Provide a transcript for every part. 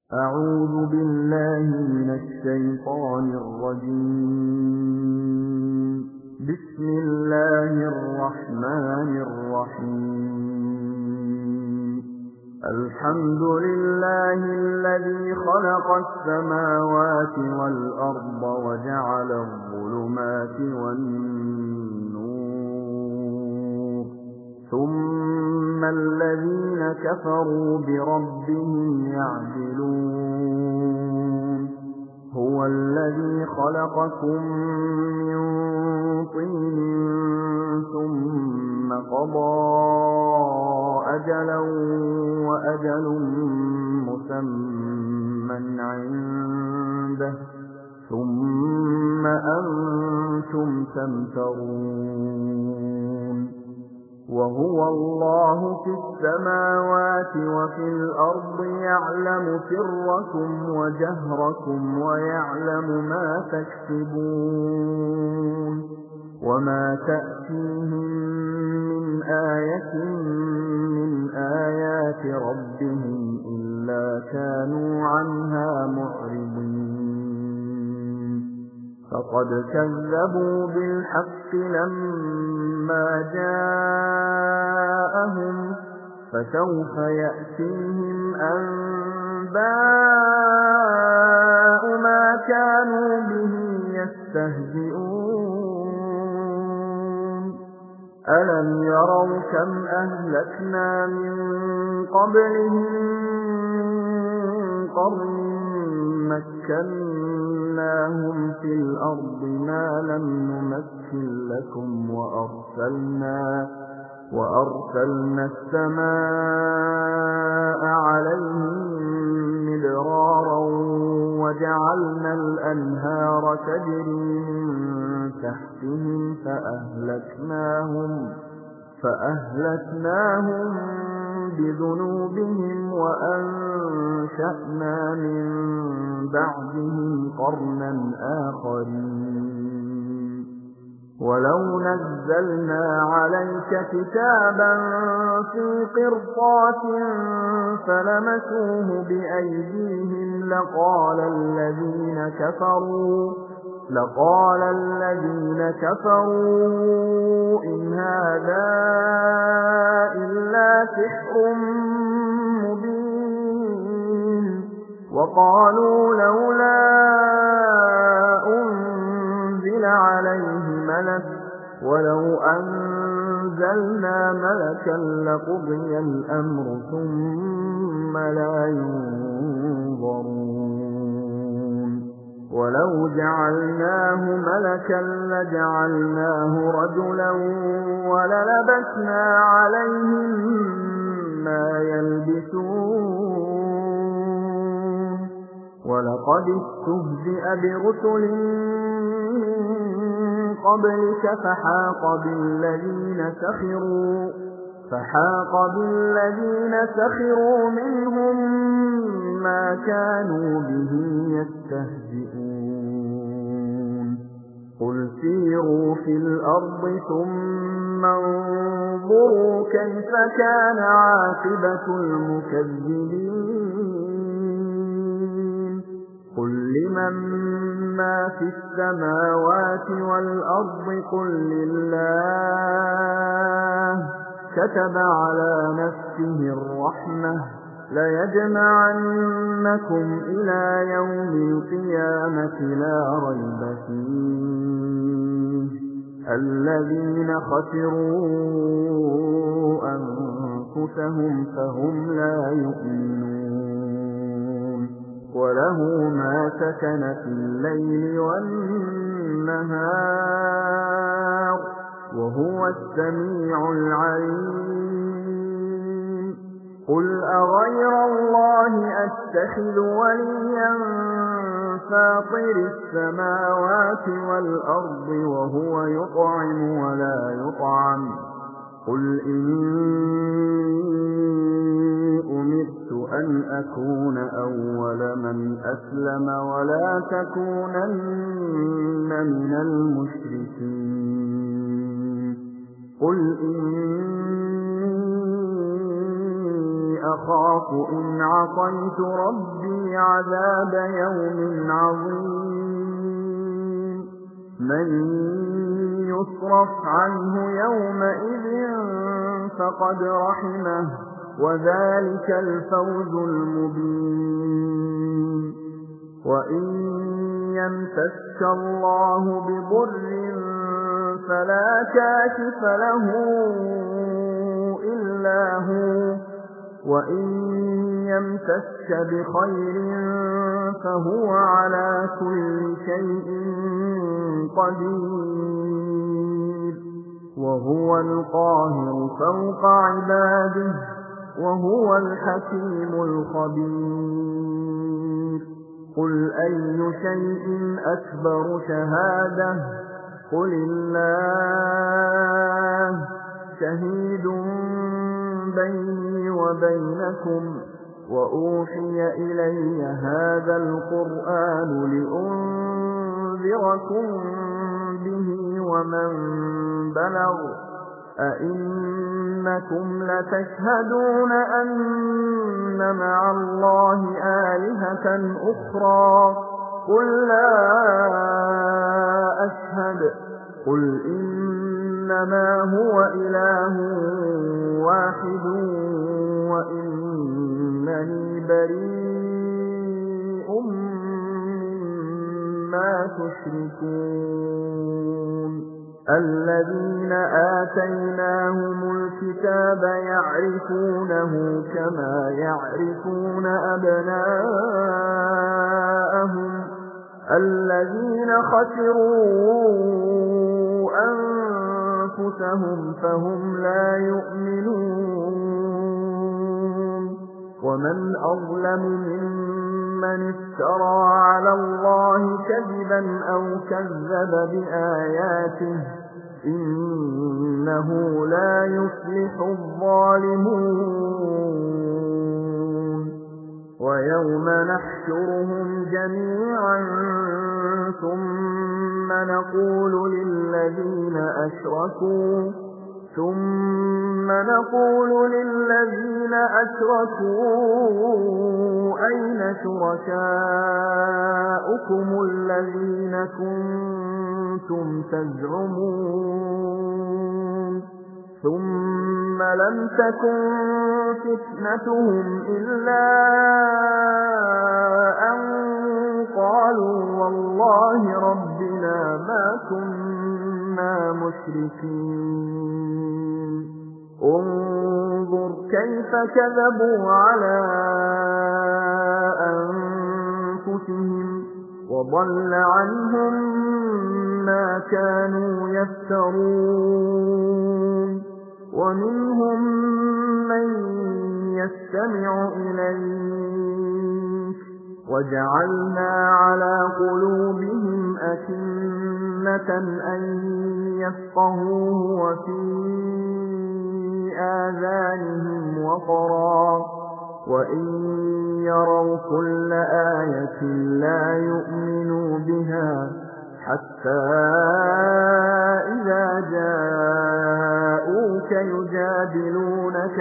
أعوذ بالله من الشيطان الرجيم. بسم الله الرحمن الرحيم. الحمد لله الذي خلق السماوات والأرض وجعل الظلمات والنور ثم الذين كفروا بربهم يعدلون. هو الذي خلقكم من طين ثم قضى أجلا وأجل مسمى عنده ثم أنتم تمترون. وهو الله في السماوات وفي الأرض يعلم سركم وجهركم ويعلم ما تكسبون. وما تأتيهم من آية من آيات ربهم إلا كانوا عنها معرضين. فقد كذبوا بالحق لما جاءهم فسوف يأتيهم أنباء ما كانوا به يستهزئون. ألم يروا كم أهلكنا من قبلهم من قرن مكناهم في الأرض ما لم نمكن لكم وأرسلنا السماء عليهم مدرارا وجعلنا الأنهار تجري من تحتهم فأهلكناهم بذنوبهم وأنشأنا من بعدهم قرنا آخرين. ولو نزلنا عليك كتابا في قرطاس فلمسوه بأيديهم لقال الذين كفروا إن هذا إلا سحر مبين. وقالوا لولا أنزل عليه ملك ولو أنزلنا ملكا لقضي الأمر ثم لا ينظرون. ولو جعلناه ملكا لجعلناه رجلا وللبسنا عليهم ما يلبسون. ولقد استهزئ برسل من قبلك فحاق بالذين سخروا منهم ما كانوا به يستهزئون. قل سيروا في الأرض ثم انظروا كيف كان عاقبة المكذبين. قل لمن ما في السماوات والأرض قل لله كتب على نفسه الرحمة ليجمعنكم إلى يوم القيامة لا ريب فيه الذين خسروا أنفسهم فهم لا يؤمنون. وله ما سكن في الليل والنهار وهو السميع العليم. قل أغير الله أتخذ وليا فاطر السماوات والأرض وهو يطعم ولا يطعم. قل إني أمرت أن أكون أول من أسلم ولا تكونن من المشركين. قل إني أخاف إن عصيت ربي عذاب يوم عظيم من يصرف عنه يومئذ فقد رحمه وذلك الفوز المبين وإن يمسسك الله بضر فلا كاشف له إلا هو وإن يمسسك بخير فهو على كل شيء قدير وهو القاهر فوق عباده وهو الحكيم الخبير قل أي شيء أكبر شهادة قل الله شهيد بيني وبينكم وأوحي إلي هذا القرآن لأنذركم به ومن بلغ أئنكم لتشهدون أن مع الله آلهة أخرى قل لا أشهد قل إنما هو إله واحد وإنني بريء مما تشركون الذين آتيناهم الكتاب يعرفونه كما يعرفون أبناءهم الذين خسروا أنفسهم فهم لا يؤمنون ومن أظلم ممن افترى على الله كذبا أو كذب بآياته إنه لا يفلح الظالمون ويوم نحشرهم جميعا ثم نقول للذين أشركوا أين شركاؤكم الذين كنتم تزعمون ثم لم تكن فتنتهم إلا أن قالوا والله ربنا ما كنا مشركين انظر كيف كذبوا على أنفسهم وضل عنهم ما كانوا يفترون ومنهم من يستمع إليك وجعلنا على قلوبهم أكنة أن يفقهوه وفي آذانهم وقرا وإن يروا كل آية لا يؤمنوا بها حتى إذا جاءوك يجادلونك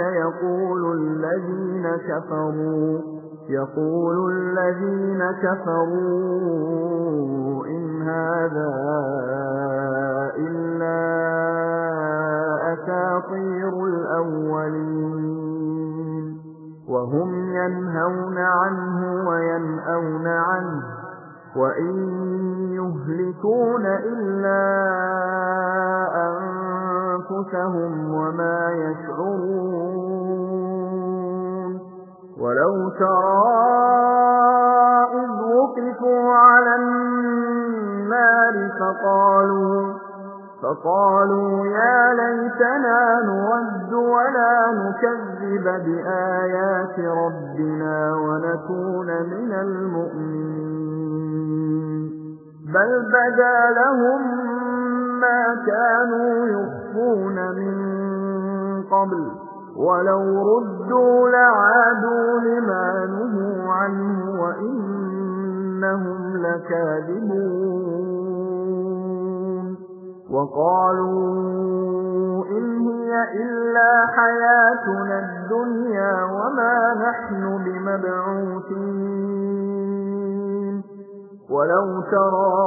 يقول الذين كفروا إن هذا إلا أساطير الأولين وهم ينهون عنه وينأون عنه وإن يهلكون إلا أنفسهم وما يشعرون ولو ترى إذ وقفوا على النار فقالوا يا ليتنا نرد ولا نكذب بآيات ربنا ونكون من المؤمنين بل بدا لهم ما كانوا يخفون من قبل ولو ردوا لعادوا لما نهوا عنه وإنهم لكاذبون وقالوا إن هي إلا حياتنا الدنيا وما نحن بمبعوثين ولو ترى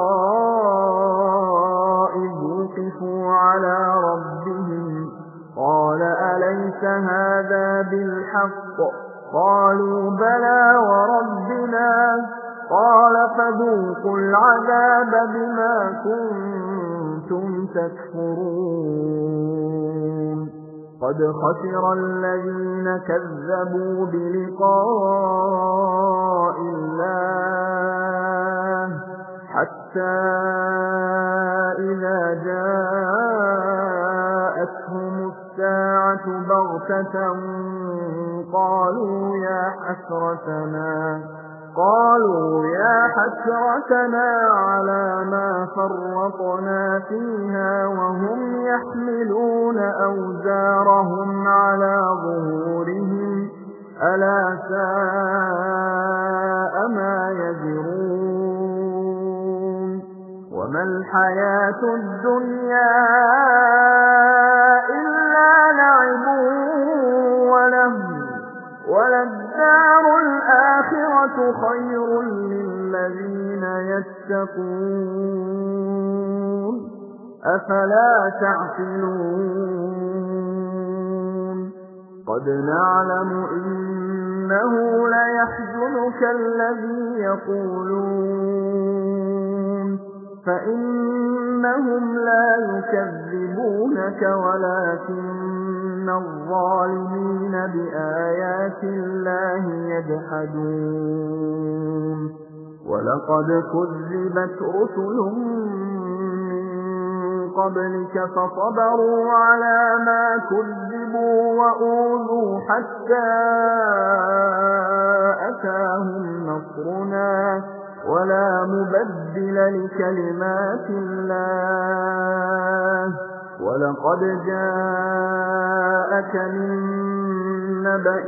إذ وقفوا على ربهم قال أليس هذا بالحق قالوا بلى وربنا قال فذوقوا العذاب بما كنتم تكفرون قد خسر الذين كذبوا بلقاء الله حتى إذا جاءتهم الساعة بغتة قالوا يا حسرتنا على ما فرطنا فيها وهم يحملون أوزارهم على ظهورهم ألا ساء ما يزرون وما الحياة الدنيا إلا لعب ولهو وللدار الآخرة خير للذين يتقون أفلا تعقلون قد نعلم إنه ليحزنك الذي يقولون فإنهم لا يكذبونك ولكن الظالمين بآيات الله يجحدون ولقد كذبت رسل من قبلك فصبروا على ما كذبوا وأوذوا حتى أتاهم نصرنا ولا مبدل لكلمات الله ولقد جاءك من نبأ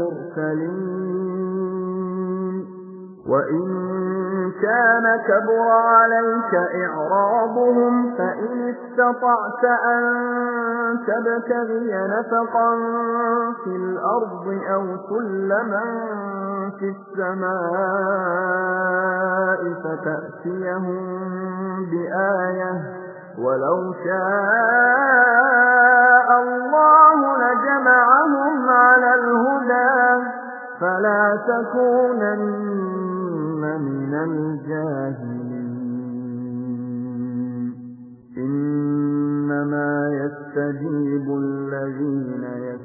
المرسلين وإن كان كبر عليك إعراضهم فإن استطعت أن تبتغي نفقا في الأرض أو سلما في السماء فتأتيهم بآية ولو شاء الله لجمعهم على الهدى فلا تكونن من الجاهلين إنما يستجيب الذين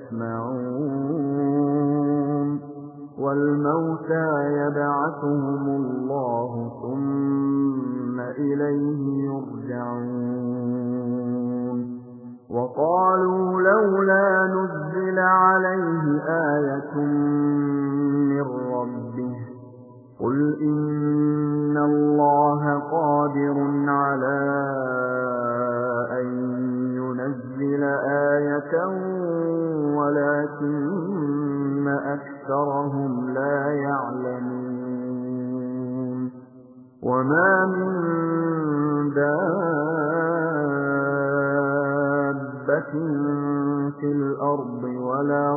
يسمعون والموتى يبعثهم الله ثم إليه يرجعون وقالوا لولا نزل عليه آية من ربه قل إن الله قادر على أن ينزل آية ولكن أكثرهم لا يعلمون وما من دابة في الأرض ولا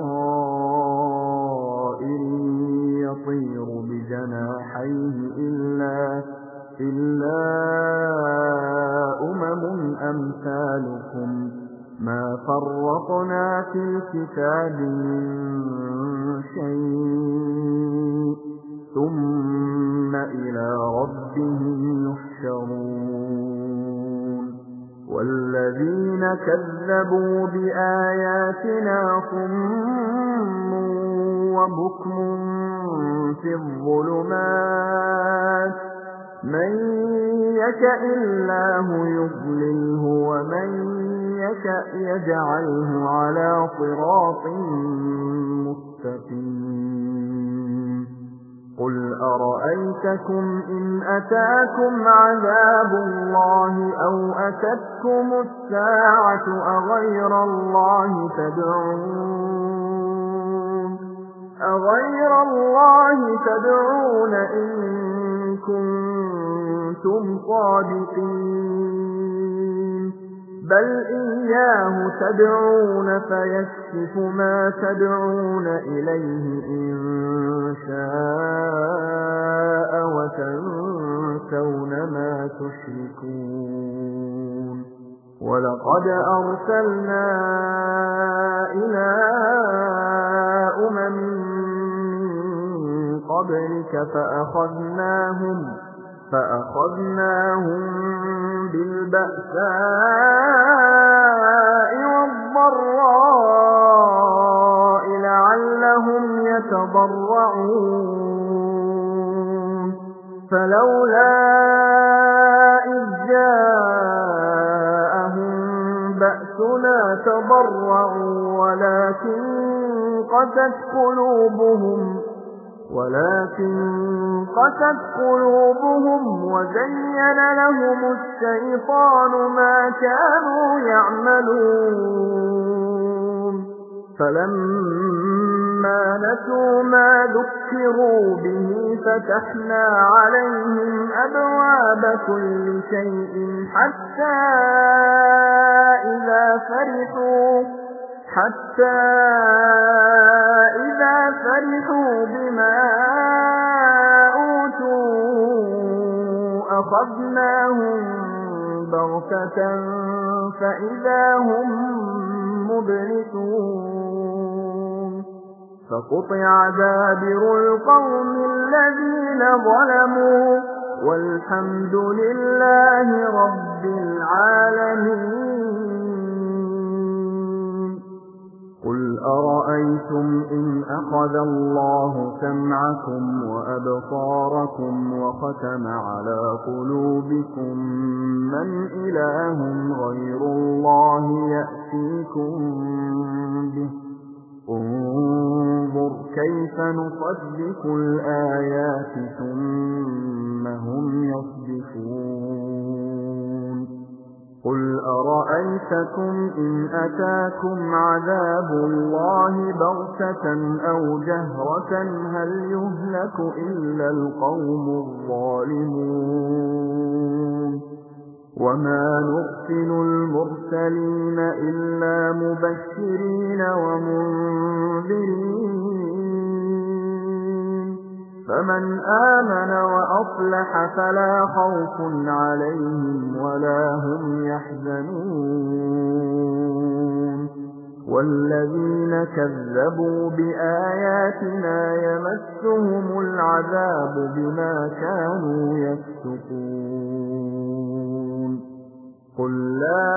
طائر يطير بجناحيه إلا أمم أمثالكم ما فرطنا في الكتاب من شيء ثم إلى ربهم يحشرون والذين كذبوا بآياتنا صم وبكم في الظلمات من يشاء الله يضلله ومن يشاء يجعله على صراط مستقيم قل أرأيتكم إن أتاكم عذاب الله أو أتتكم الساعة أغير الله تدعون إن كنتم صادقين بل إياه تدعون فيكشف ما تدعون إليه إن شاء وتنسون ما تشركون ولقد أرسلنا إلى من قبلك فأخذناهم بالبأساء والضراء لعلهم يتضرعون فلولا إذ جاءهم بأسنا تضرعوا ولكن قست قلوبهم وزين لهم الشيطان ما كانوا يعملون فلما نسوا ما ذكروا به فتحنا عليهم أبواب كل شيء حتى إذا فرحوا بما أوتوا أخذناهم بغتة فإذا هم مبلسون فقطع دابر القوم الذين ظلموا والحمد لله رب العالمين قل أرأيتم إن أخذ الله سمعكم وأبصاركم وختم على قلوبكم من إله غير الله يأتيكم به انظر كيف نصدق الآيات ثم هم يصدفون قل أرأيتكم إن أتاكم عذاب الله بغتة أو جهرة هل يهلك إلا القوم الظالمون وما نرسل المرسلين إلا مبشرين ومنذرين فمن آمن وأصلح فلا خوف عليهم ولا هم يحزنون والذين كذبوا بآياتنا يمسهم العذاب بما كانوا يفسقون قل لا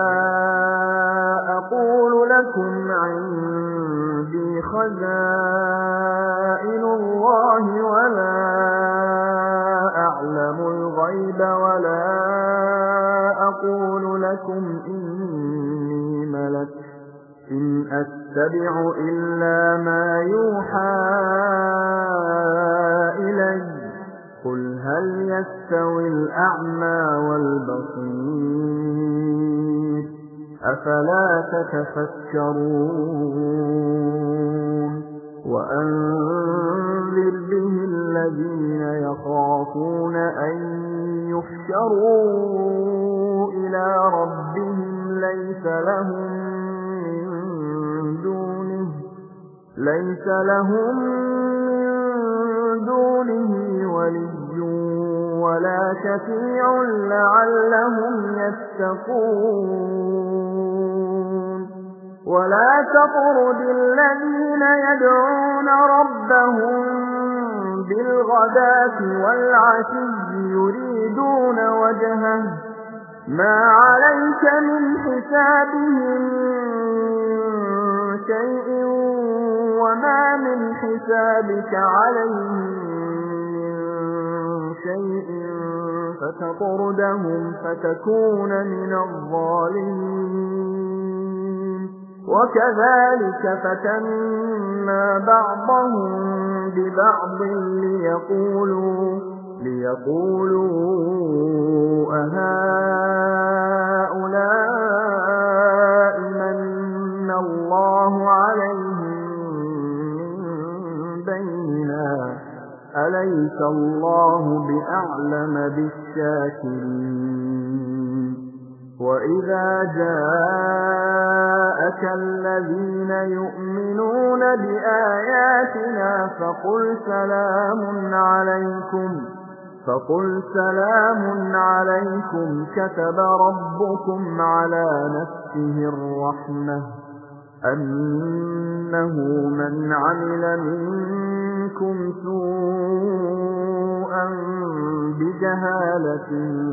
أقول لكم عندي خزائن الله ولا أعلم الغيب ولا أقول لكم إني ملك إن أتبع إلا ما يوحى إلي قل هل يستوي الأعمى والبصير أفلا تتفكرون وأنذر به الذين يخافون أن يحشروا إلى ربهم ليس لهم من دونه ولي ولا شفيع لعلهم يتقون ولا تطرد الذين يدعون ربهم بالغداة والعشي يريدون وجهه ما عليك من حسابهم شيء وما من حسابك عليهم من شيء فتطردهم فتكون من الظالمين وكذلك فتنا بعضهم ببعض ليقولوا أهؤلاء من الله عليهم من بيننا أليس الله بأعلم بالشاكرين وَإِذَا جَاءَكَ الَّذِينَ يُؤْمِنُونَ بِآيَاتِنَا فَقُلْ سَلَامٌ عَلَيْكُمْ كَتَبَ رَبُّكُمْ عَلَى نَفْسِهِ الرَّحْمَةَ أَنَّهُ مَنْ عَمِلَ مِنكُمْ سُوءًا بِجَهَالَةٍ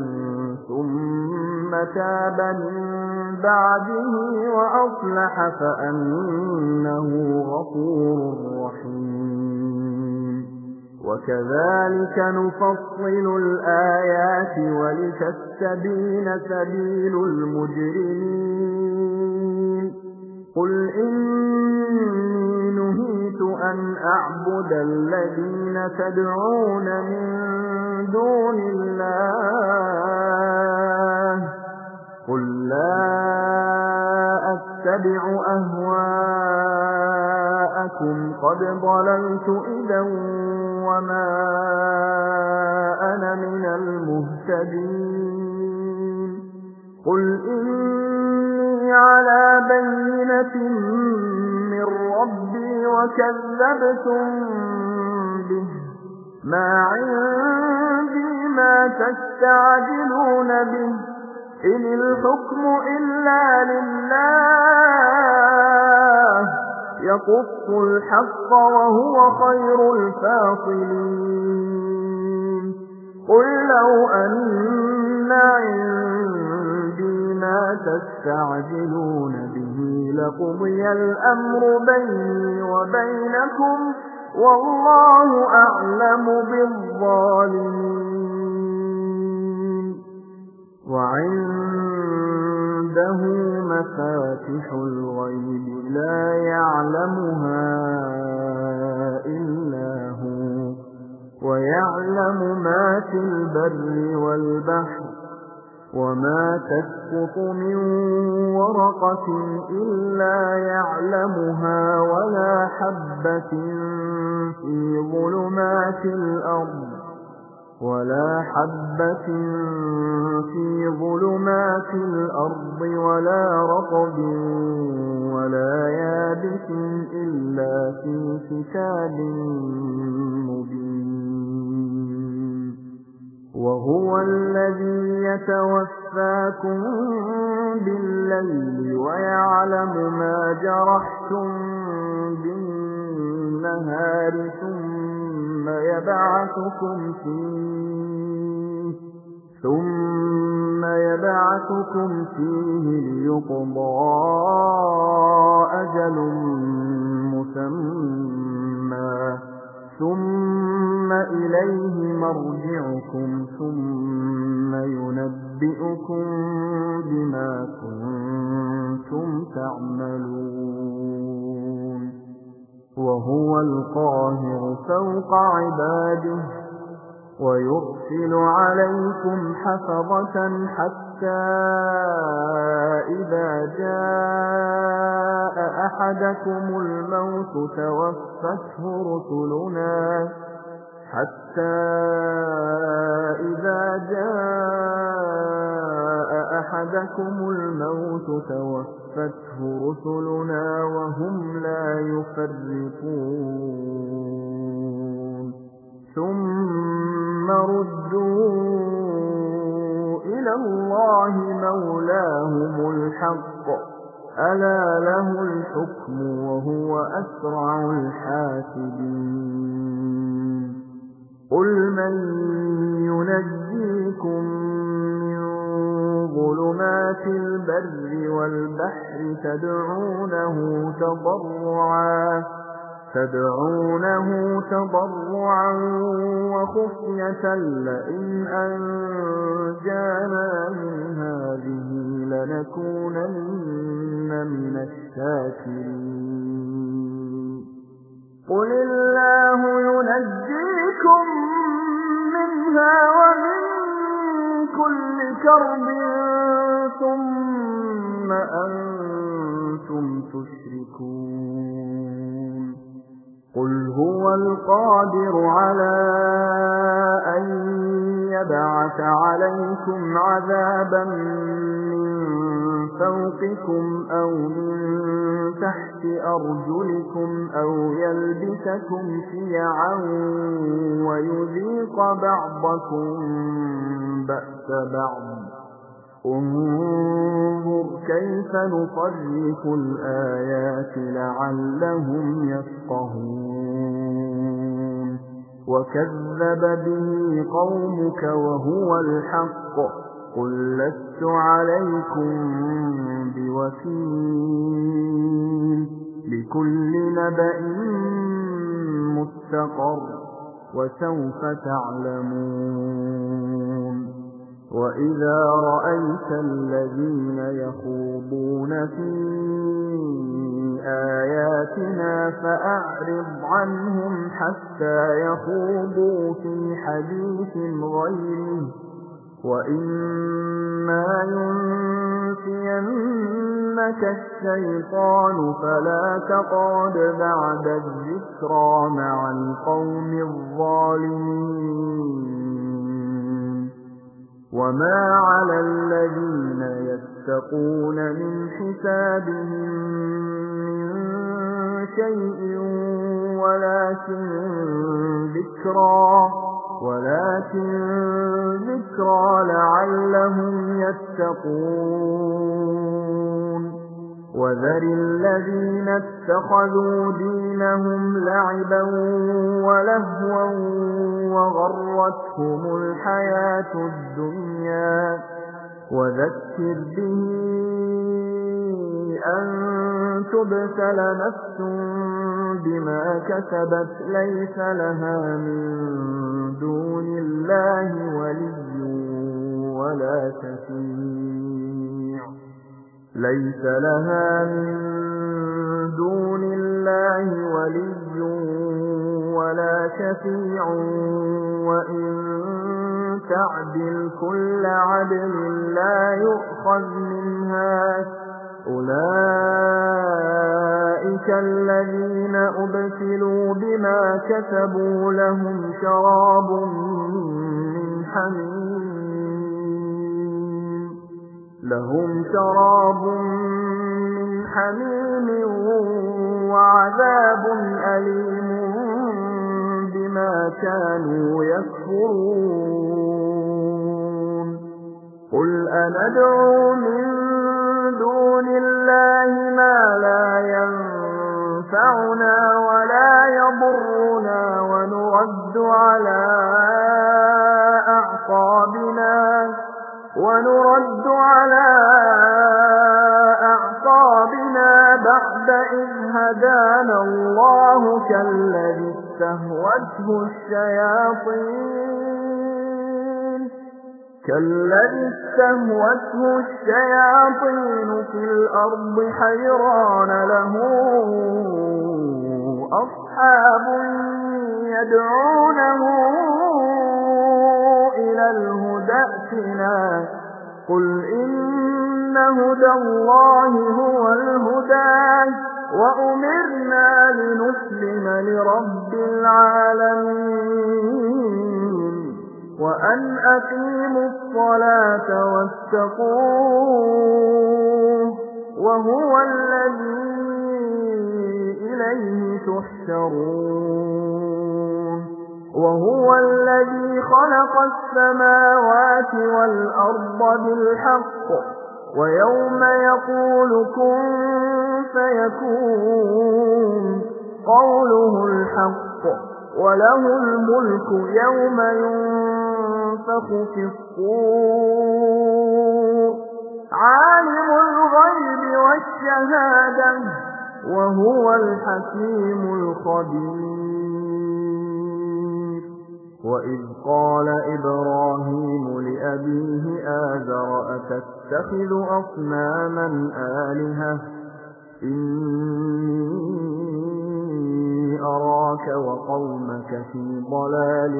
ثُمَّ تَابَ مِن بَعْدِهِ وَأَصْلَحَ فَأَنَّهُ غَفُورٌ رَّحِيمٌ وَكَذَلِكَ نُفَصِّلُ الْآيَاتِ وَلِتَسْتَبِينَ سَبِيلُ الْمُجْرِمِينَ قُلْ إِنِّي نُهِيتُ أَنْ أَعْبُدَ الَّذِينَ تَدْعُونَ مِن دُونِ اللَّهِ قُل لَّا أَتَّبِعُ أَهْوَاءَكُمْ قَدْ ضَلَلْتُ إِذًا وَمَا أَنَا مِنَ الْمُهْتَدِينَ قُلْ إِنِّي عَلَىٰ بَيِّنَةٍ مِّن رَّبِّي وَكَذَّبْتُم بِهِ مَا عِندِي مَا تَسْتَعْجِلُونَ بِهِ إِنِ الْحُكْمُ إِلَّا لِلَّهِ يَقُصُّ الْحَقَّ وَهُوَ خَيْرُ الْفَاصِلِينَ قُل لَّوْ أَنَّ عِندِي مَا تَسْتَعْجِلُونَ بِهِ لَقُضِيَ الْأَمْرُ بَيْنِي وَبَيْنَكُمْ وَاللَّهُ أَعْلَمُ بِالظَّالِمِينَ وَعِندَهُ مَفَاتِحُ الْغَيْبِ لَا يَعْلَمُهَا إِلَّا هُوَ وَيَعْلَمُ مَا فِي الْبَرِّ وَالْبَحْرِ وَمَا تَسْقُطُ مِن وَرَقَةٍ إِلَّا يَعْلَمُهَا وَلَا حَبَّةٍ فِي ظُلُمَاتِ الْأَرْضِ وَلَا رَطْبٍ وَلَا يَابِسٍ إِلَّا فِي كِتَابٍ مُّبِينٍ وَهُوَ الَّذِي يَتَوَفَّاكُم بِاللَّيْلِ وَيَعْلَمُ مَا جَرَحْتُم بِالنَّهَارِ ثُمَّ يَبْعَثُكُمْ فِيهِ لِيُقْضَىٰ أَجَلٌ مُّسَمًّى ثُمَّ إِلَيْهِ مَرْجِعُكُمْ ثُمَّ يُنَبِّئُكُم بِمَا كُنتُمْ تَعْمَلُونَ وَهُوَ الْقَاهِرُ فَوْقَ عِبَادِهِ وَيُرْسِلُ عَلَيْكُمْ حَفَظَةً حَتَّىٰ إِذَا جَاءَ أَحَدَكُمُ الْمَوْتُ توَفَّتْهُ رُسُلُنَا وَهُمْ لَا يُفَرِّطُونَ ثُمَّ رُدُّوا إِلَى اللَّهِ مَوْلَاهُمُ الْحَقِّ أَلَا لَهُ الْحُكْمُ وَهُوَ أَسْرَعُ الْحَاسِبِينَ قُلْ مَن يُنَجِّيكُم مِّن ظُلُمَاتِ الْبَرِّ وَالْبَحْرِ تَدْعُونَهُ تَضَرُّعًا وَخُفْيَةً لَّئِنْ أَنجَانَا مِنْ هَٰذِهِ لَنَكُونَنَّ مِنَ الشَّاكِرِينَ قُلِ اللَّهُ يُنَجِّيكُم مِّنْهَا وَمِن كُلِّ كَرْبٍ ثُمَّ أَنتُمْ تُشْرِكُونَ قُلْ هُوَ الْقَادِرُ عَلَىٰ أَن يَبْعَثَ عَلَيْكُمْ عَذَابًا مِّن فوقكم أو من تحت أرجلكم أو يلبسكم شيعا ويذيق بعضكم بأس بعض انظر كيف نصرف الآيات لعلهم يفقهون وكذب به قومك وهو الحق قل لست عليكم بوكيل لكل نبأ مستقر وسوف تعلمون وإذا رأيت الذين يخوضون في آياتنا فأعرض عنهم حتى يخوضوا في حديث غيره وإما ينسينك الشيطان فلا تقعد بعد الذكرى مع القوم الظالمين وما على الذين يتقون من حسابهم من شيء ولكن ذكرى لعلهم يتقون وذر الذين اتخذوا دينهم لعبا ولهوا وغرتهم الحياة الدنيا وذكر به أن تبتل نفس بما كسبت ليس لها من دون الله ولي ولا شفيع وإن تعدل كل عدل لا يؤخذ منها أولئك الذين أبسلوا بما كسبوا لهم شراب من حميم وعذاب أليم بما كانوا يكفرون قل أندعو من دون الله ما لا ينفعنا ولا يضرنا ونرد على أعقابنا بعد إذ هدانا الله كالذي استهوته الشياطين في الأرض حيران له أصحاب يدعونه إلى الهدى ائتنا قل إن هدى الله هو الهدى وأمرنا لنسلم لرب العالمين وأن أقيموا الصلاة واتقوه وهو الذي إليه تحشرون وهو الذي خلق السماوات والأرض بالحق ويوم يقول كن فيكون قوله الحق وله الملك يوم ينفخ في الصور عالم الغيب والشهادة وهو الحكيم الخبير وإذ قال إبراهيم لأبيه آزر أتتخذ أصناما آلهة إني أراك وقومك في ضلال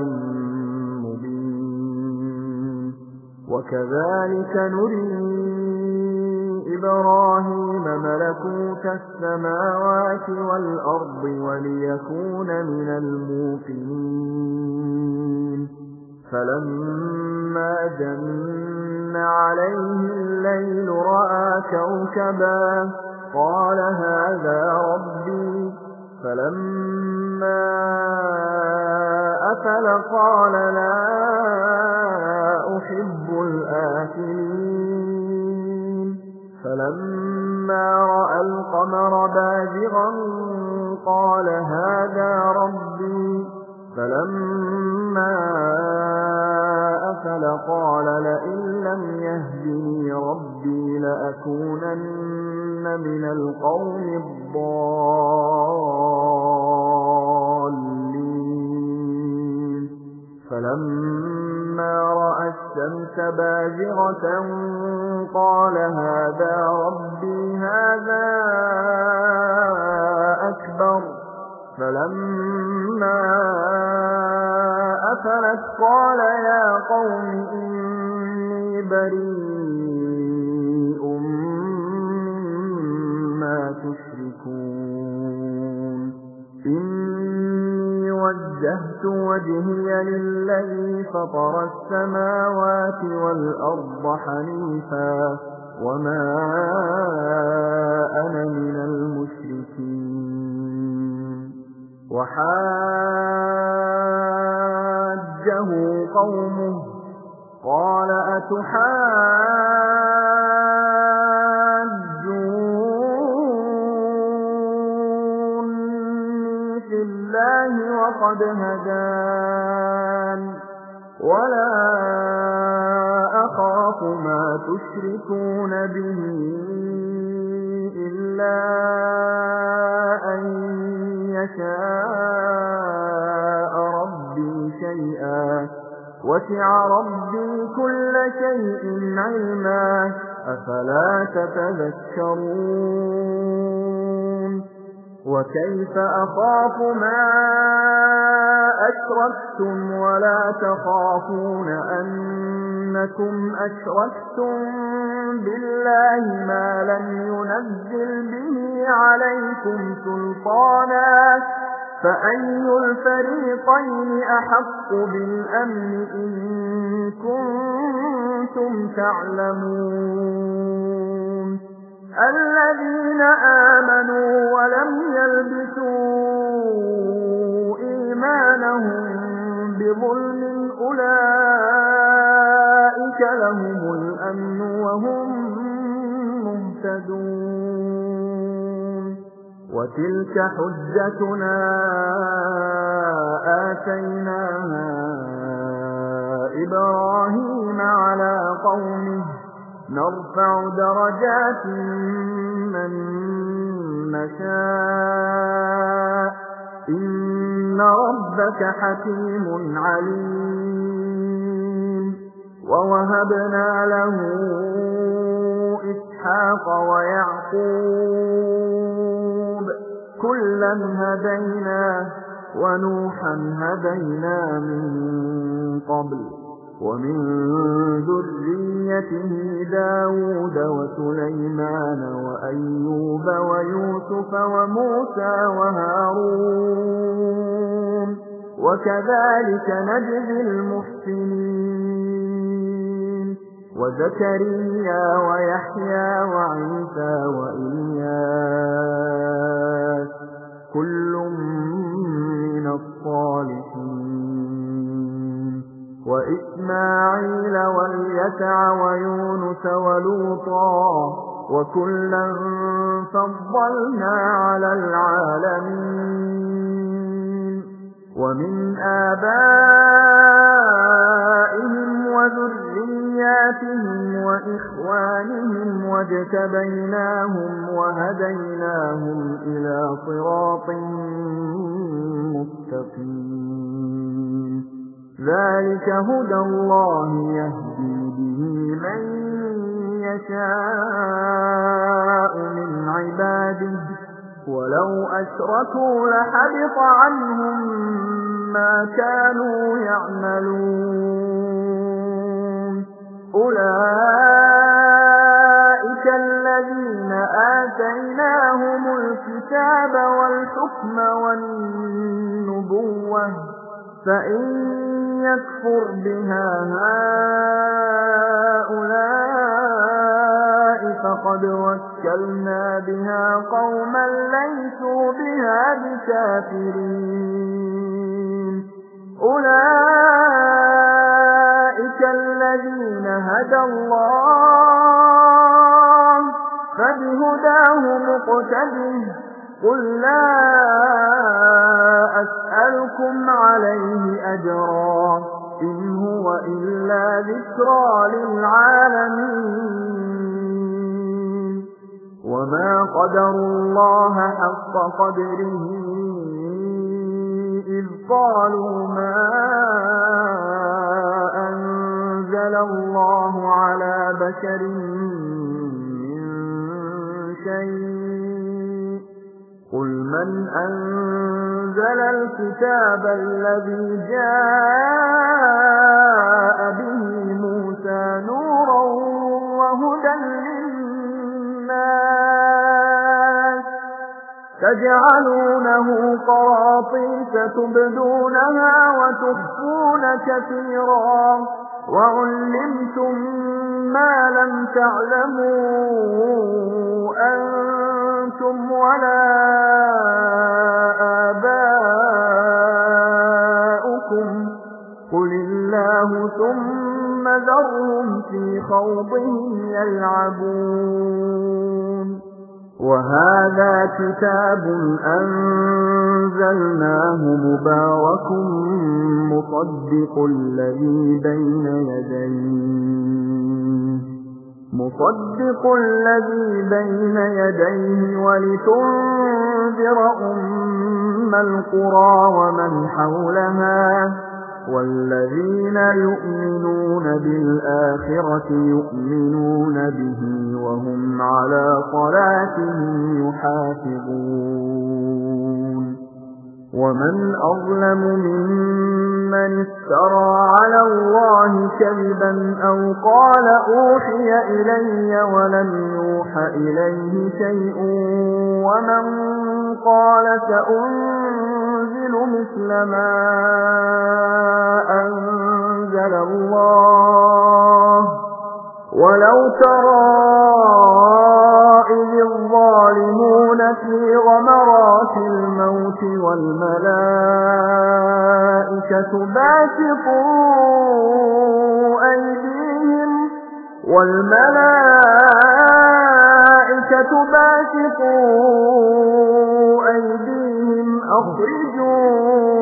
مبين وكذلك نري إبراهيم ملكوت السماوات والأرض وليكون من الموقنين فلما جن جن عليه الليل رأى كوكبا قال هذا ربي فلما أفل قال لا أحب الآفلين فلما رأى القمر بازغا قال هذا ربي فلما أفل قال لئن لم يهدني ربي لأكونن من القوم الضالين فلما رأى الشمس بازغة قال هذا ربي هذا أكبر فلما أفلت قال يا قوم إني بريء مما تشركون إني وجهت وجهي للذي فطر السماوات والأرض حنيفا وما أنا من المشركين وحاجه قومه قال أتحاجوني في الله وقد هدان ولا أخاف ما تشركون به إلا أن يشاء ربي شيئا وسع ربي كل شيء علما أفلا تتذكرون وكيف أخاف ما أشركتم ولا تخافون أنكم أشركتم بالله ما لم ينزل به عليكم سلطانا فأي الفريقين أحق بالأمن إن كنتم تعلمون الذين آمنوا ولم يلبسوا إيمانهم بظلم أولئك لهم الأمن وهم مهتدون وتلك حجتنا آتيناها إبراهيم على قومه نرفع درجات من نشاء إن ربك حكيم عليم ووهبنا له إسحاق ويعقوب كلا هدينا ونوحا هدينا من قبل ومن ذريته داود وسليمان وأيوب ويوسف وموسى وهارون وكذلك نجزي المحسنين وزكريا ويحيى وعيسى وإلياس كل من الصالحين وإسماعيل واليسع ويونس ولوطا وكلا فضلنا على العالمين ومن آبائهم وذرياتهم وإخوانهم واجتبيناهم وهديناهم إلى صراط مستقيم ذلك هدى الله يهدي به من يشاء من عباده ولو أشركوا لحبط عنهم ما كانوا يعملون أولئك الذين آتيناهم الكتاب والحكم والنبوة فإن يكفر بها هؤلاء فقد وكلنا بها قوما ليسوا بها بكافرين أولئك الذين هدى الله فبهداه مقتده قل لا أسألكم عليه أجرا إن هو إلا ذكرى للعالمين وما قدروا الله حق قدره إذ قالوا ما أنزل الله على بشر من شيء قل من أنزل الكتاب الذي جاء به موسى نورا وهدى للناس تجعلونه قراطيس تبدونها وتخفون كثيرا وعلمتم ما لم تعلموا أنتم ولا آباؤكم قل الله ثم ذرهم في خوضهم يلعبون وهذا كتاب أنزلناه مبارك مصدق الذي بين يديه ولتنذر أم القرى ومن حولها والذين يؤمنون بالآخرة يؤمنون به وهم على صلاتهم يحافظون ومن أظلم ممن افترى على الله كذبا أو قال أوحي إلي ولم يوح إليه شيء ومن قال سأنزل مثل ما أنزل الله ولو ترى إذ الظالمون في غمرات الموت والملائكة باسطوا أيديهم أخرجوا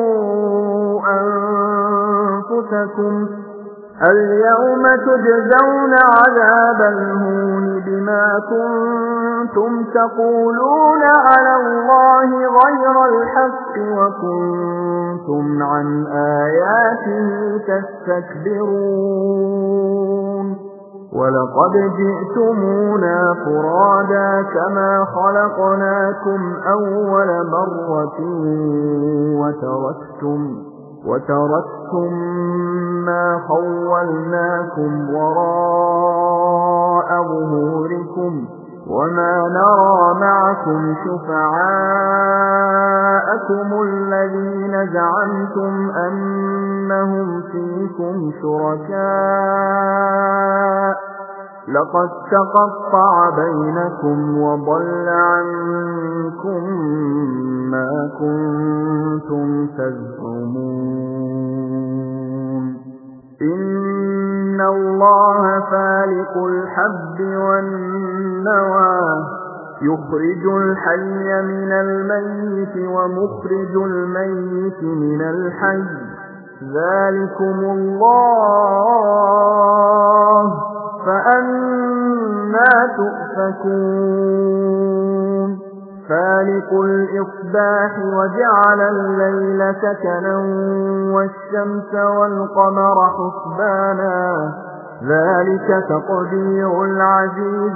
أنفسكم اليوم تجزون عذاب الهون بما كنتم تقولون على الله غير الحق وكنتم عن آياته تستكبرون ولقد جئتمونا فرادا كما خلقناكم أول مرة وتركتم ما خولناكم وراء ظهوركم وما نرى معكم شفعاءكم الذين زعمتم أنهم فيكم شركاء لقد تقطع بينكم وضل عنكم ما كنتم تزعمون إن الله فالق الحب والنوى يخرج الحي من الميت ومخرج الميت من الحي ذلكم الله فأنى تؤفكون فالق الإصباح وجعل الليل سكنا والشمس والقمر حسبانا ذلك تقدير العزيز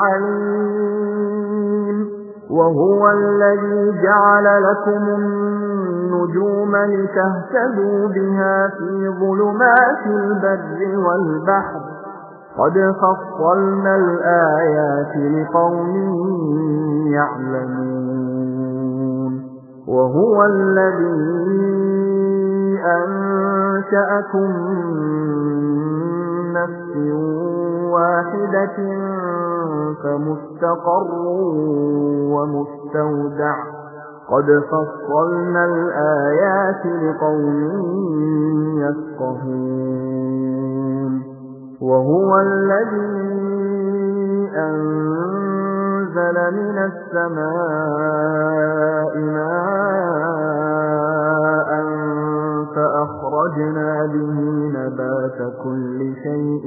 العليم وهو الذي جعل لكم النجوم لتهتدوا بها في ظلمات البر والبحر قد فصلنا الآيات لقوم يعلمون وهو الذي أنشأكم من نفس واحدة فمستقر ومستودع قد فصلنا الآيات لقوم يفقهون وهو الذي أنزل من السماء ماء فأخرجنا به نبات كل شيء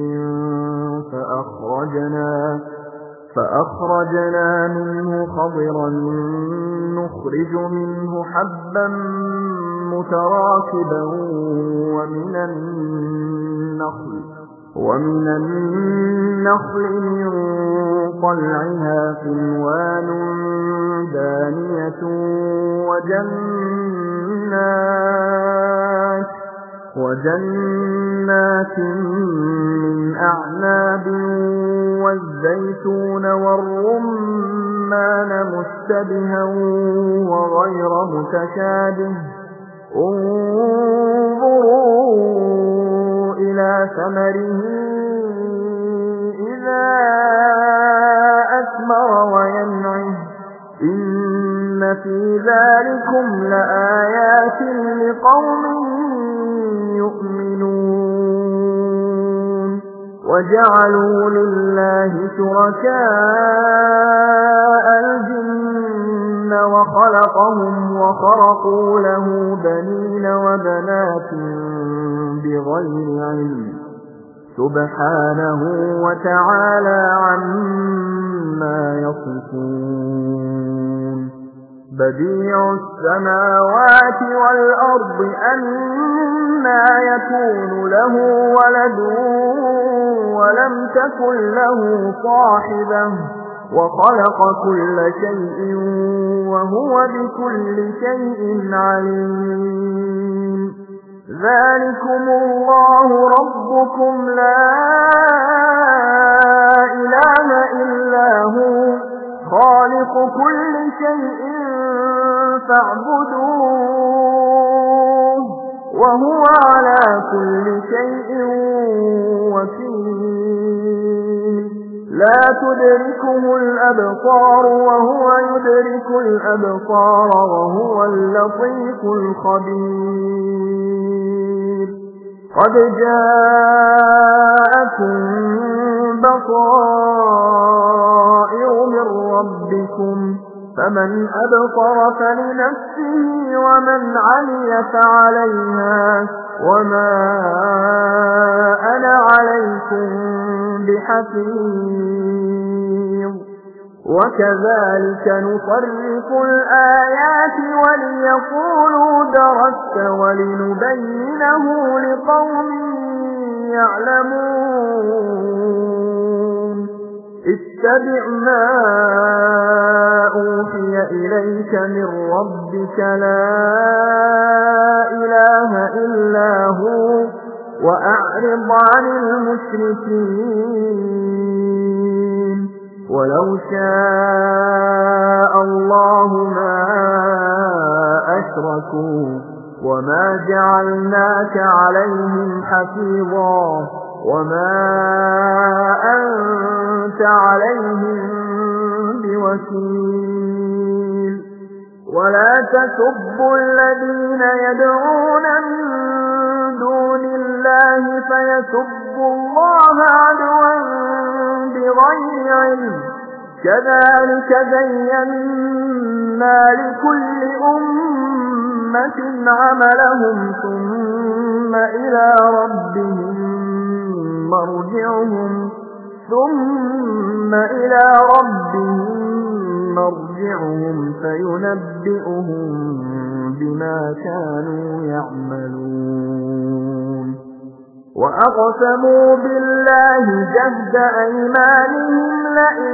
فأخرجنا منه خضرا نخرج منه حبا متراكبا ومن النخل من طلعها قنوان دانية وجنات من أعناب والزيتون والرمان مشتبها وغير متشابه انظروا إلى ثمره إذا أثمر وينعه إن في ذلكم لآيات لقوم يؤمنون وجعلوا لله شركاء الجن وخلقهم وخرقوا له بنين وبنات بغير علم سبحانه وتعالى عما يصفون بديع السماوات والأرض أنى يكون له ولد ولم تكن له صاحبة وخلق كل شيء وهو بكل شيء عليم ذلكم الله ربكم لا إله إلا هو خالق كل شيء فاعبدوه وهو على كل شيء وكيل لا تدركه الأبصار وهو يدرك الأبصار وهو اللطيف الخبير قد جاءكم بصائر من ربكم فمن أبصر فلنفسه ومن عمي فعليها وما أنا عليكم بحفيظ وكذلك نصرف الآيات وليقولوا درست ولنبينه لقوم يعلمون اتبع ما أوحي إليك من ربك لا إله إلا هو وأعرض عن المشركين ولو شاء الله ما أشركوا وما جعلناك عليهم حفيظا وما أنت عليهم بوكيل ولا تسبوا الذين يدعون من دون الله فيسبوا الله عدوا بغير علم كذلك زينا لكل أمة عملهم ثم إلى ربهم مرجعهم فينبئهم بما كانوا يعملون وأقسموا بالله جهد أيمانهم لئن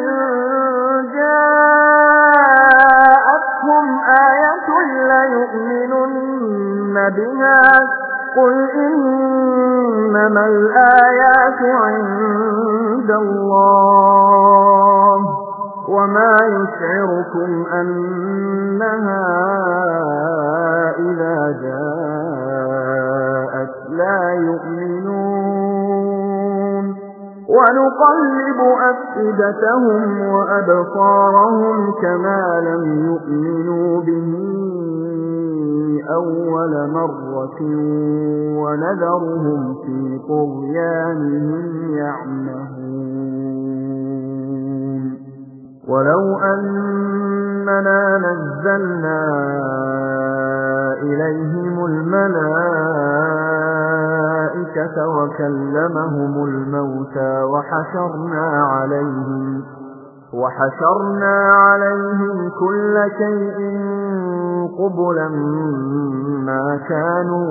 جاءتهم آية ليؤمنن بها قل إنما الآيات عند الله وما يشعركم أنها إذا جاءت لا يؤمنون ونقلب أفئدتهم وأبصارهم كما لم يؤمنوا به أول مرة ونذرهم في طغيانهم يعمهون ولو أننا نزلنا إليهم الملائكة وكلمهم الموتى وحشرنا عليهم كل شيء قبلا ما كانوا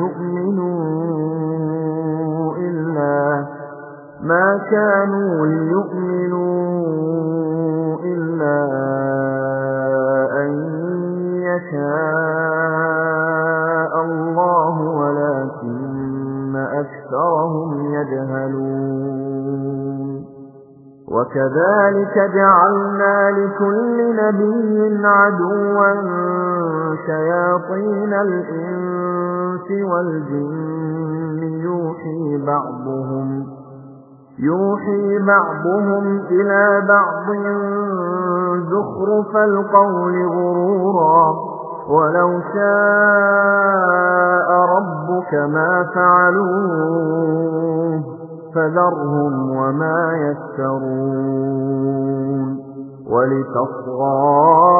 ليؤمنوا إلا أن يشاء الله ولكن أكثرهم يجهلون وكذلك جعلنا لكل نبي عدوا شياطين الإنس والجن يوحي بعضهم إلى بعض زخرف القول غرورا ولو شاء ربك ما فعلوه فذرهم وما يفترون ولتصغى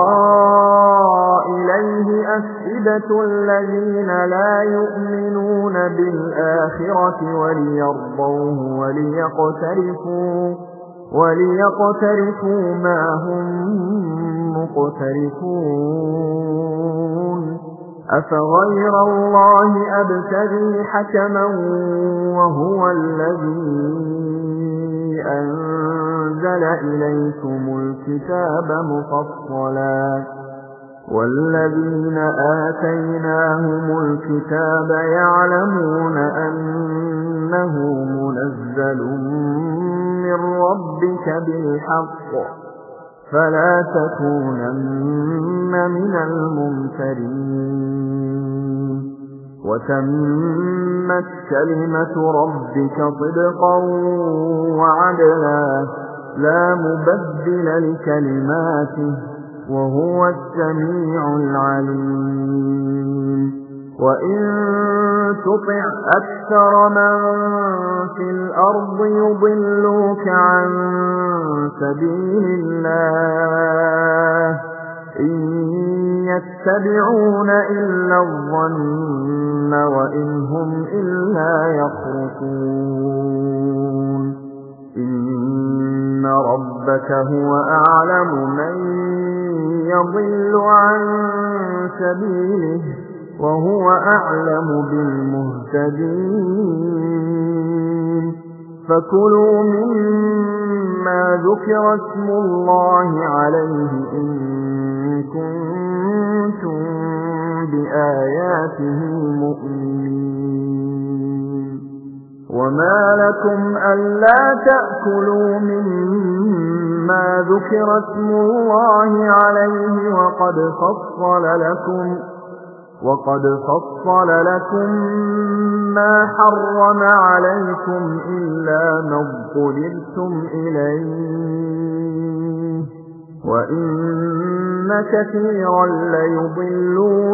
إليه أفئدة الذين لا يؤمنون بالآخرة وليرضوه وليقترفوا ما هم مقترفون أفغير الله أبتغي حكما وهو الذي أنزل إليكم الكتاب مفصلا والذين آتيناهم الكتاب يعلمون أنه منزل من ربك بالحق فلا تكونن من الممترين وتمت كلمة ربك صدقا وعدلا لا مبدل لكلماته وهو السميع العليم وإن تطع أكثر من في الأرض يضلوك عن سبيل الله إن يتبعون إلا الظن وإن هم إلا يخرصون إن ربك هو أعلم من يضل عن سبيله وهو أعلم بالمهتدين فكلوا مما ذكر اسم الله عليه إن كنتم بآياته مؤمنين وما لكم ألا تأكلوا مما ذكر اسم الله عليه وقد فصل لكم ما حرم عليكم إلا ما اضطررتم إليه وإن كثيرا ليضلون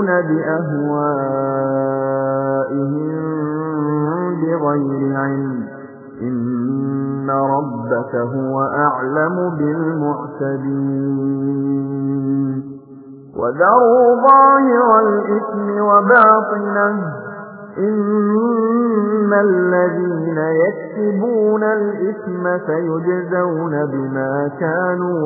بأهوائهم بغير علم إن ربك هو أعلم بالمعتدين وذروا ظاهر الإثم وباطنه إن الذين يكسبون الإثم سيجزون بما كانوا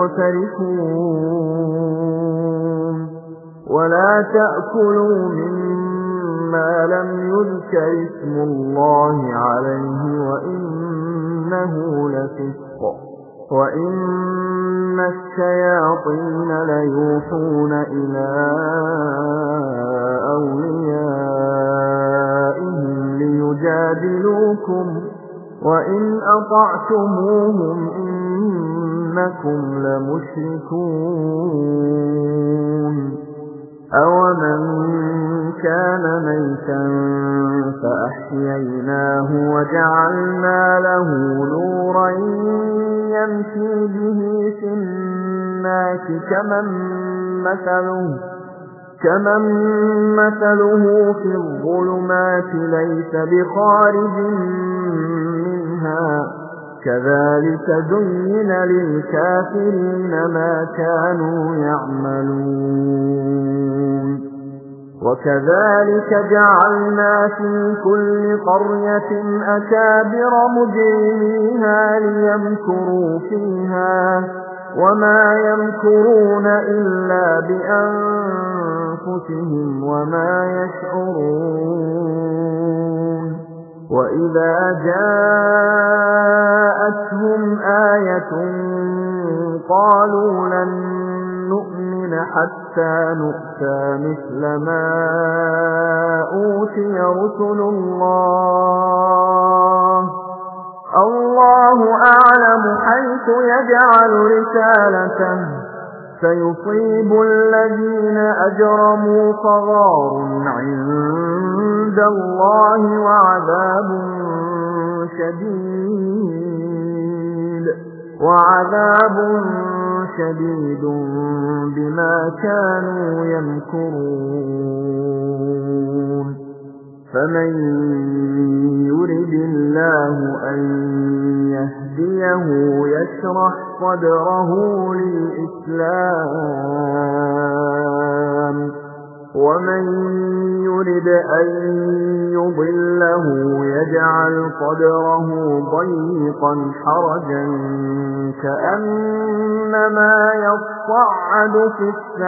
يقترفون ولا تأكلوا مما لم يذكر اسم الله عليه وإنه لفسق وإن الشياطين ليوحون إلى أوليائهم ليجادلوكم وإن أطعتموهم إنكم لمشركون أَوَمَنْ كَانَ مَيْتًا فَأَحْيَيْنَاهُ وَجَعَلْنَا لَهُ نُورًا يَمْشِي بِهِ فِي النَّاسِ كَمَن مَّثَلُهُ فِي الظُّلُمَاتِ لَيْسَ بِخَارِجٍ مِّنْهَا كَذَلِكَ زُيِّنَ لِلْكَافِرِينَ مَا كَانُوا يَعْمَلُونَ وَكَذَلِكَ جَعَلْنَا فِي كُلِّ قَرْيَةٍ أَكَابِرَ مُجْرِمِيهَا لِيَمْكُرُوا فِيهَا وَمَا يَمْكُرُونَ إِلَّا بِأَنفُسِهِمْ وَمَا يَشْعُرُونَ وَإِذَا جَاءَتْهُمْ آيَةٌ قَالُوا لَن نُّؤْمِنَ حَتَّىٰ نُؤْتَىٰ مِثْلَ مَا أُوتِيَ رُسُلُ اللَّهُ أَعْلَمُ حَيْثُ يَجْعَلُ رِسَالَتَهُ سَيُصِيبُ الَّذِينَ أَجْرَمُوا صَغَارٌ عِندَ اللَّهِ وَعَذَابٌ شَدِيدٌ بِمَا كَانُوا يَمْكُرُونَ فَمَن يُرِدِ اللَّهُ أَن يَهْدِيَهُ يَشْرَحْ صَدْرَهُ لِلْإِسْلَامِ وَمَن يُرِدْ أَن يُضِلَّهُ يَجْعَلْ صَدْرَهُ ضَيِّقًا حَرَجًا كَأَنَّمَا يَصَّعَّدُ فِي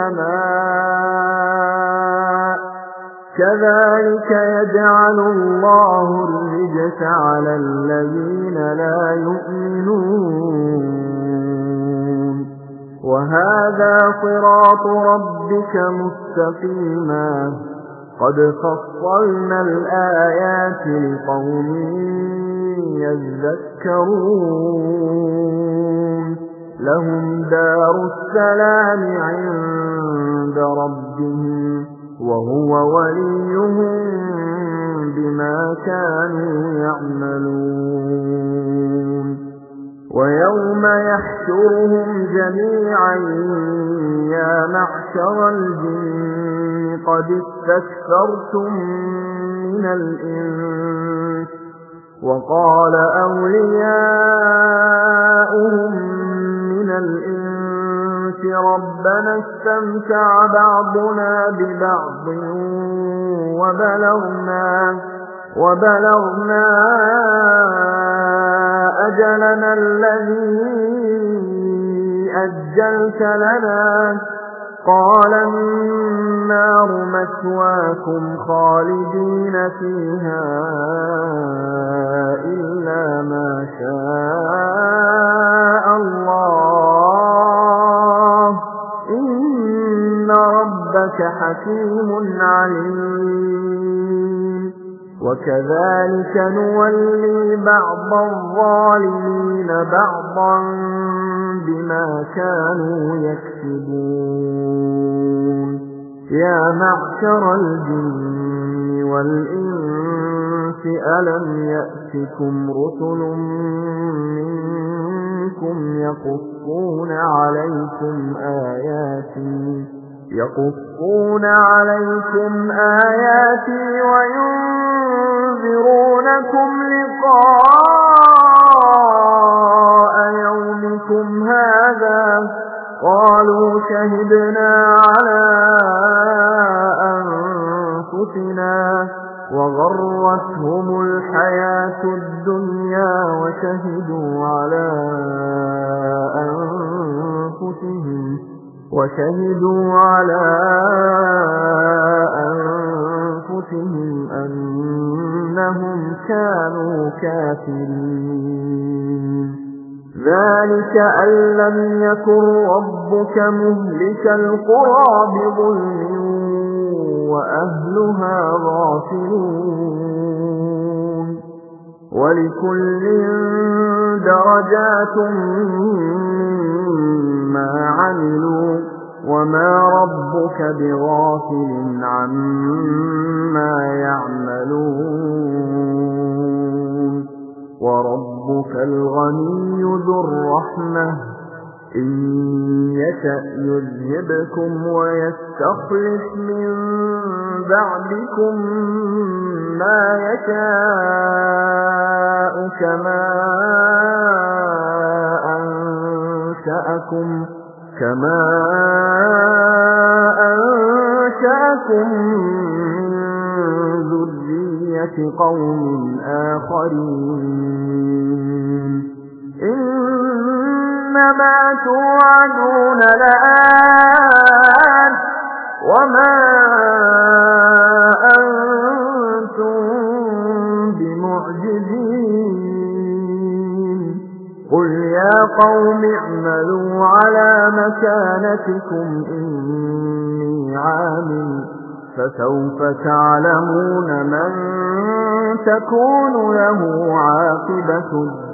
السَّمَاءِ كَذَلِكَ يَجْعَلُ اللَّهُ الرِّجْسَ عَلَى الَّذِينَ لَا يُؤْمِنُونَ وَهَذَا صِرَاطُ رَبِّكَ مُسْتَقِيمًا قَدْ فَصَّلْنَا الْآيَاتِ لِقَوْمٍ يَذَّكَّرُونَ لَهُمْ دَارُ السَّلَامِ عِندَ رَبِّهِمْ وَهُوَ وَلِيُّهُم بِمَا كَانُوا يَعْمَلُونَ وَيَوْمَ يَحْشُرُهُمْ جَمِيعًا يَا مَعْشَرَ الْجِنِّ قَدِ اسْتَكْثَرْتُم مِّنَ الْإِنسِ وَقَالَ أَوْلِيَاؤُهُم مِّنَ الْإِنسِ رَبَّنَا اسْتَمْتَعَ بَعْضُنَا بِبَعْضٍ وَبَلَغْنَا أَجَلَنَا الَّذِي أَجَّلْتَ لَنَا قَالَ النَّارُ مَثْوَاكُمْ خَالِدِينَ فِيهَا إِلَّا مَا شَاءَ اللَّهُ إِنَّ رَبَّكَ حَكِيمٌ عَلِيمٌ وَكَذَلِكَ نُوَلِّي بَعْضَ الظَّالِمِينَ بَعْضًا بِمَا كَانُوا يَكْسِبُونَ يَا مَعْشَرَ الْجِنِّ وَالْإِنسِ أَلَمْ يَأْتِكُمْ رُسُلٌ مِّنكُمْ يَقُصُّونَ عَلَيْكُمْ آيَاتِي وَيُنذِرُونَكُمْ لِقَاءَ يَوْمِكُمْ هَٰذَا قَالُوا شَهِدْنَا عَلَىٰ أَنفُسِنَا وَغَرَّتْهُمُ الْحَيَاةُ الدُّنْيَا وشهدوا على أنفسهم أنهم كانوا كافرين ذلك أن لم يكن ربك مهلك القرى بظلم وأهلها غافلون ولكل درجات مما عملوا وما ربك بغافل عما يعملون وربك الغني ذو الرحمة إن يشأ يذهبكم ويستخلف من بعدكم ما يشاء كما أنشأكم من ذرية قوم آخرين إنما توعدون لآت وما أنتم بمعجزين قل يا قوم اعملوا على مكانتكم إني عامل فسوف تعلمون من تكون له عاقبة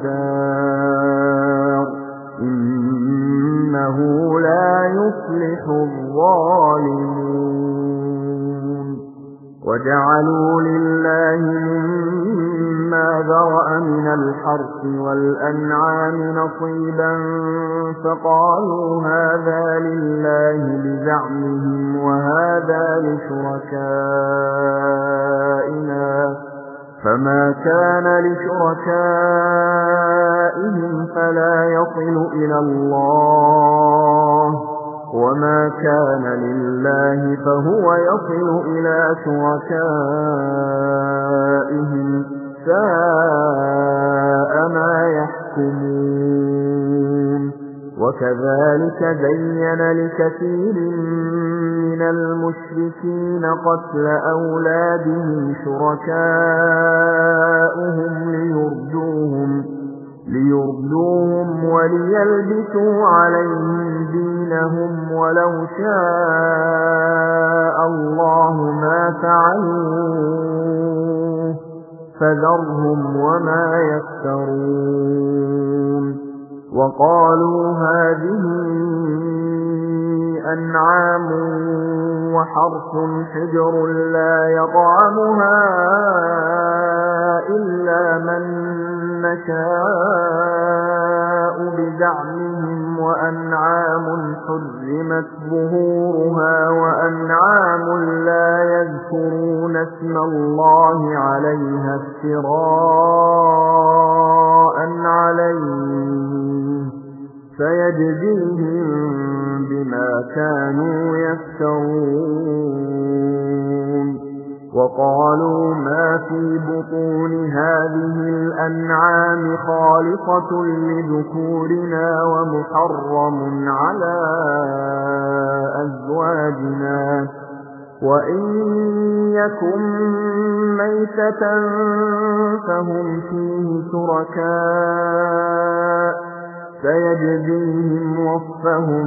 الدار إنه لا يفلح الظالمون وجعلوا لله مما ذرأ من الحرث والأنعام نصيبا فقالوا هذا لله بزعمهم وهذا لشركائنا فما كان لشركائهم فلا يصل إلى الله وما كان لله فهو يصل إلى شركائهم ساء ما يحكمون وكذلك زين لكثير من المشركين قتل أولادهم شركاؤهم ليردوهم وليلبسوا عليهم دينهم ولو شاء الله ما فعلوه فذرهم وما يفترون وقالوا هذه أنعام وحرث حجر لا يطعمها إلا من نشاء بزعمهم وأنعام حرمت ظهورها وأنعام لا يذكرون اسم الله عليها افتراء عليه فيجزيهم بما كانوا يفترون وقالوا ما في بطون هذه الأنعام خالصة لذكورنا ومحرم على أزواجنا وإن يكن ميتة فهم فيه شركاء سيجزيهم وصفهم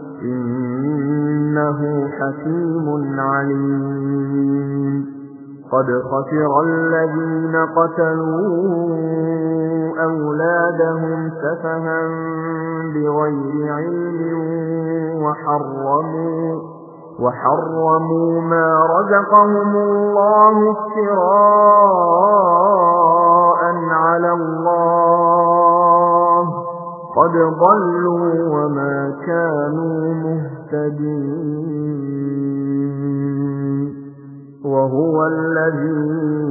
إنه حكيم عليم قد خسر الذين قتلوا أولادهم سفها بغير علم وحرموا ما رزقهم الله افتراء على الله قد ضلوا وما كانوا مهتدين وهو الذي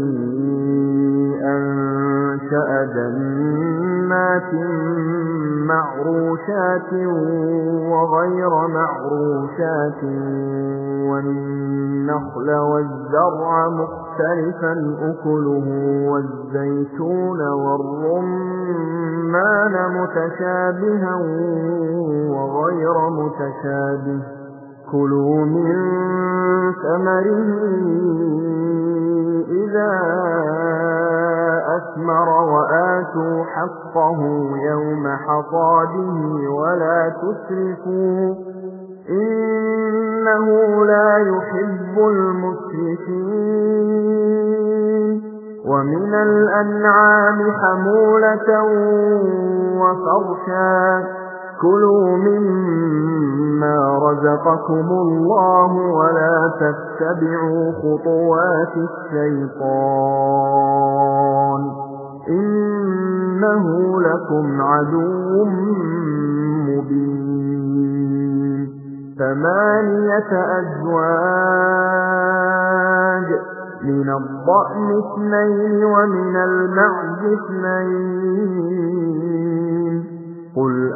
أنشأ جنات معروشات وغير معروشات والنخل والزرع مختلفا أكله والزيتون والرمان متشابها وغير متشابه كلوا من ثمره إذا أثمر وآتوا حقه يوم حصاده ولا تسرفوا إنه لا يحب المسرفين ومن الأنعام حمولة وفرشا كلوا مما رزقكم الله ولا تتبعوا خطوات الشيطان إنه لكم عدو مبين 8 أزواج من الضأن 2 ومن المعز 2 قل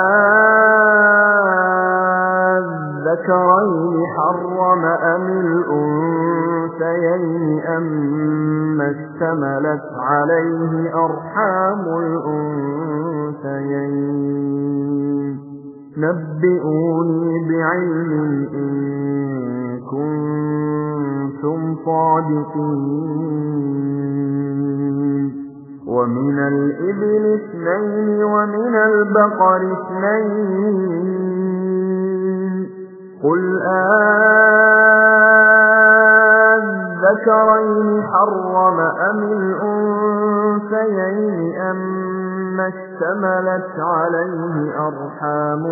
الذكرين حرم أم الأنثيين أما اشتملت عليه أرحام الأنثيين نبئوني بعلم إن كنتم صادقين ومن الإبل 2 ومن البقر 2 قل الذكرين حرم أم الأنثيين أما اشتملت عليه أرحام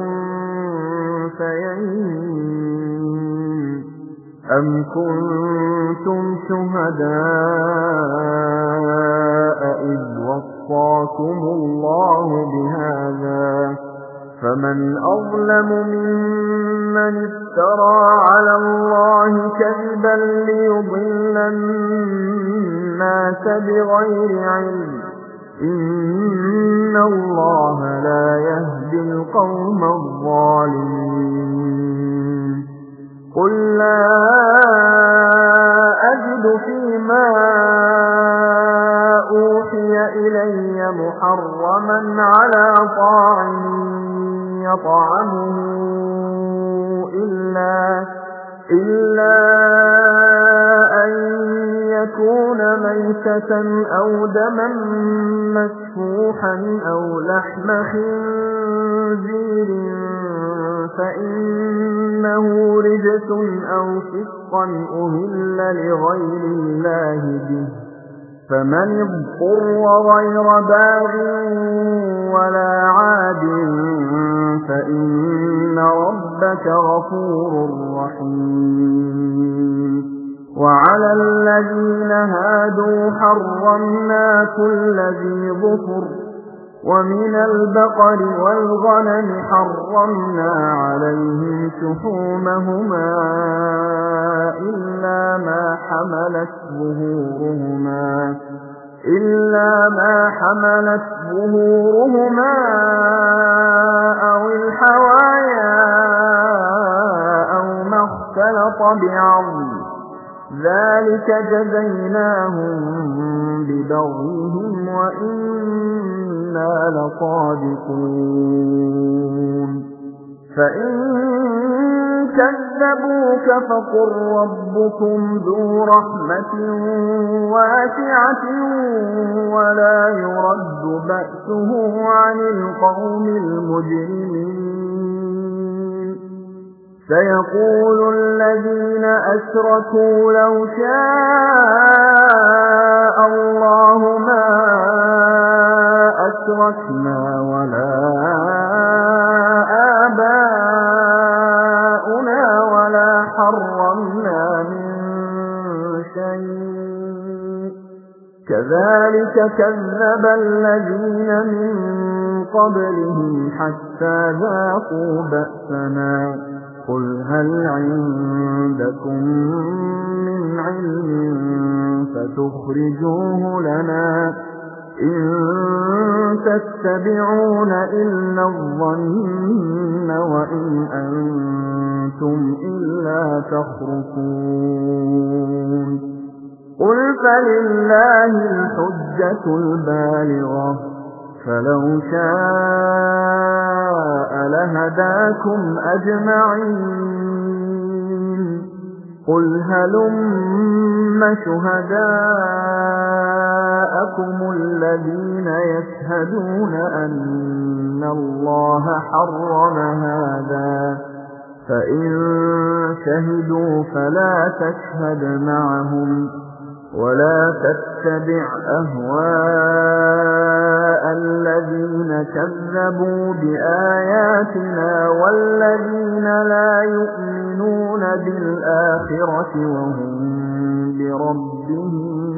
الأنثيين أم كنتم شهداء إذ وصاكم الله بهذا فمن أظلم ممن افترى على الله كذبا ليضل الناس بغير علم إن الله لا يهدي القوم الظالمين قل لا أجد فيما أوحي إلي محرما على طاعم يطعمه إلا أن يكون ميتة أو دما مسفوحا أو لحم خنزير فإنه رجس أو فسقا أهل لغير الله به فمن اضطر غير باغ ولا عاد فإن ربك غفور رحيم وعلى الذين هادوا حرمنا كل ذي ظفر ومن البقر والغنم حرمنا عليهم شحومهما إلا ما حملت ظهورهما أو الحوايا أو ما اختلط بعظم ذلك جزيناهم ببغيهم وإنا لصادقون فإن كذبوك فقل ربكم ذو رحمة واسعة ولا يرد بأسه عن القوم المجرمين سيقول الذين أشركوا لو شاء الله ما أشركنا ولا آباؤنا ولا حرمنا من شيء كذلك كذب الذين من قبلهم حتى ذاقوا بأسنا قل هل عندكم من علم فتخرجوه لنا إن تتبعون إلا الظن وإن أنتم إلا تخرصون قل فلله الحجة البالغة فلو شاء لهداكم أجمعين قل هلم شهداءكم الذين يشهدون أن الله حرم هذا فإن شهدوا فلا تشهد معهم ولا تتبع أهواء الذين كذبوا كذبوا بآياتنا والذين لا يؤمنون بالآخرة وهم بربهم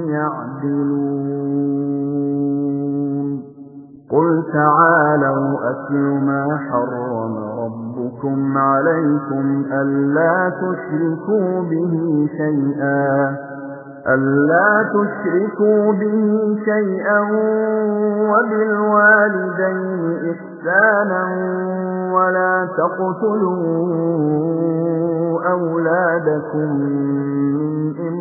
يعدلون قل تعالوا أتل ما حرم ربكم عليكم ألا تشركوا به شيئا وبالوالدين إحسانا ولا تقتلوا أولادكم من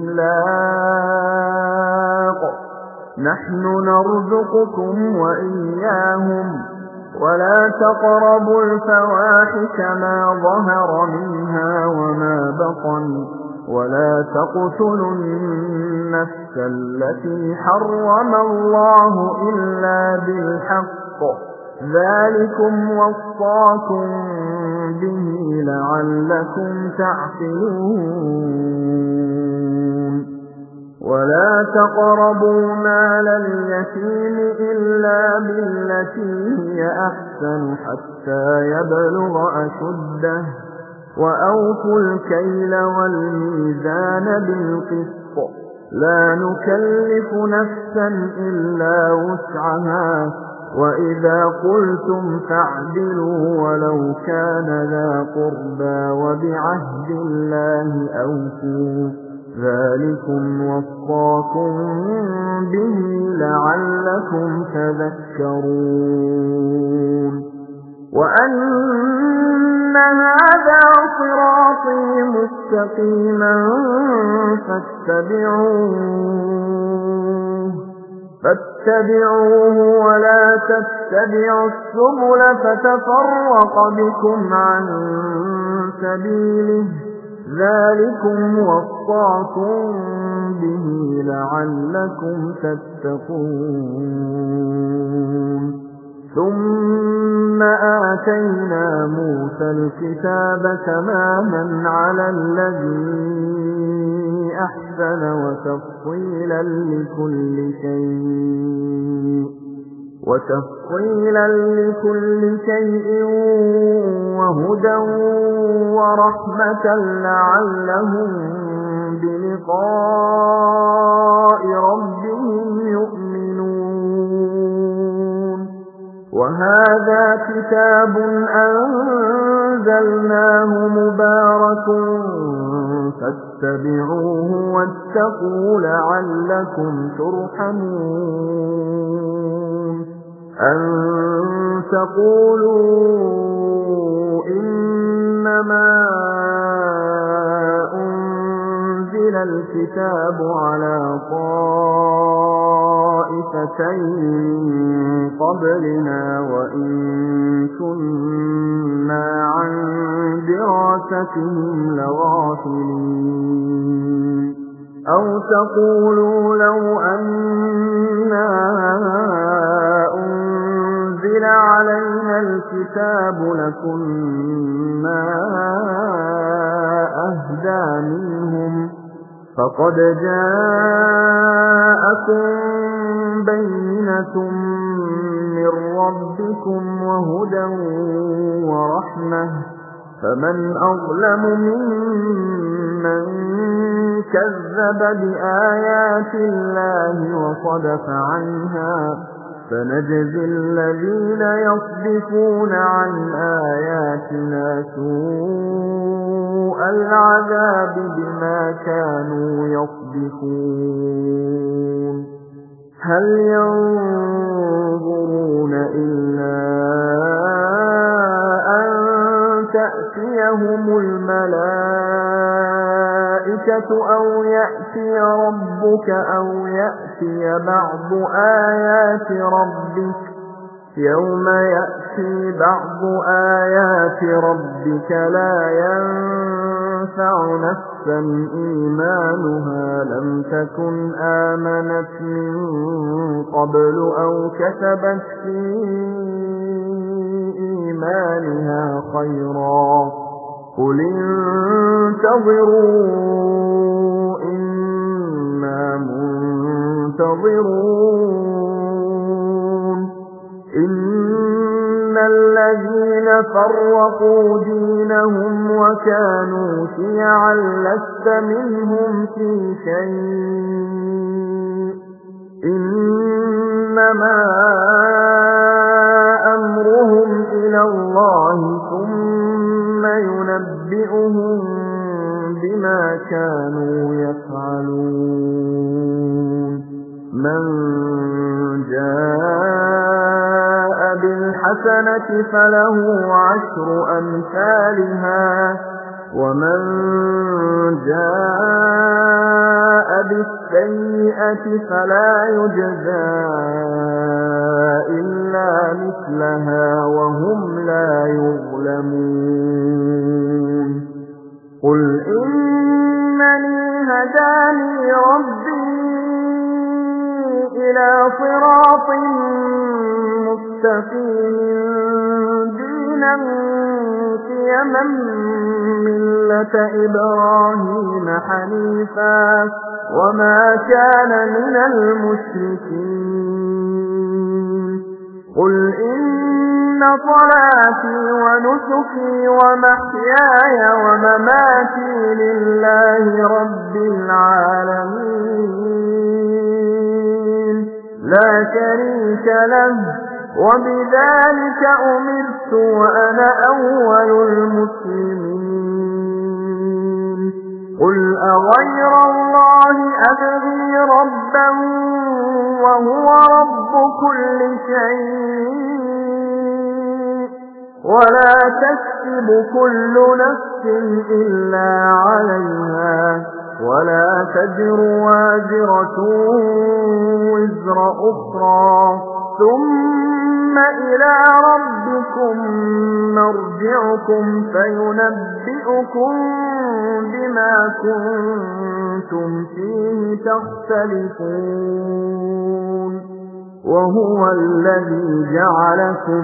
إملاق نحن نرزقكم وإياهم ولا تقربوا الفواحش ما ظهر منها وما بطن ولا تقتلوا النفس التي حرم الله إلا بالحق ذلكم وصاكم به لعلكم تعقلون ولا تقربوا مال اليتيم إلا بالتي هي أحسن حتى يبلغ أشده وأوفوا الكيل والميزان بالقسط لا نكلف نفسا إلا وسعها وإذا قلتم فاعدلوا ولو كان ذا قربى وبعهد الله أوفوا ذلكم وصاكم به لعلكم تذكرون وأن هذا صراطي مستقيما فاتبعوه ولا تتبعوا السبل فتفرق بكم عن سبيله ذلكم وصاكم به لعلكم تتقون ثم آتينا موسى الكتاب تماما على الذي أحسن وتفصيلا لكل شيء وهدى ورحمة لعلهم بلقاء ربهم يؤمنون وهذا كتاب أنزلناه مبارك فاتبعوه واتقوا لعلكم ترحمون أن تقولوا إنما أنزل الكتاب على طائفتين قبلنا وإن كنا عن دراستهم لغافلين أو تقولوا لو أنا أنزل علينا الكتاب لكنا أهدى منهم فقد جاءكم بينة من ربكم وهدى ورحمة فمن أظلم ممن كذب بآيات الله وصدف عنها فنجزي الذين يصدفون عن آياتنا سوء العذاب بما كانوا يصدفون هل ينظرون إلا أن تأتيهم الملائكة أو يأتي ربك أو يأتي بعض آيات ربك يوم يأتي بعض آيات ربك لا ينفع نفسا إيمانها لم تكن آمنت من قبل أو كسبت في إيمانها خيرا قل انتظروا إنا منتظرون إن الذين فرقوا دينهم وكانوا شيعا لست منهم في شيء إنما أمرهم إلى الله ثم ينبئهم بما كانوا يفعلون من جاء بالحسنة فله 10 أمثالها ومن جاء بالسيئة فلا يجزى إلا مثلها وهم لا يظلمون قل إنني هداني ربي إلى صراط مستقيم دينا قيما ملة إبراهيم حنيفا وما كان من المشركين قل إن صلاتي ونسكي ومحياي ومماتي لله رب العالمين لا شريك له وبذلك أمرت وأنا أول المسلمين قل أغير الله أبغي ربا وهو رب كل شيء ولا تكسب كل نفس إلا عليها ولا تزر وازرة وزر أخرى ثم إلى ربكم مرجعكم فينبئكم بما كنتم فيه تختلفون وهو الذي جعلكم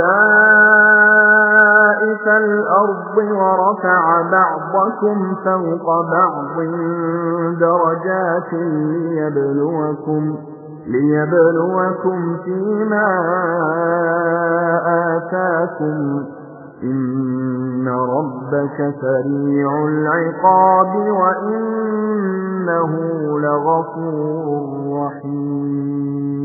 خلائف الأرض ورفع بعضكم فوق بعض درجات ليبلوكم فيما آتاكم إن ربك سريع العقاب وإنه لغفور رحيم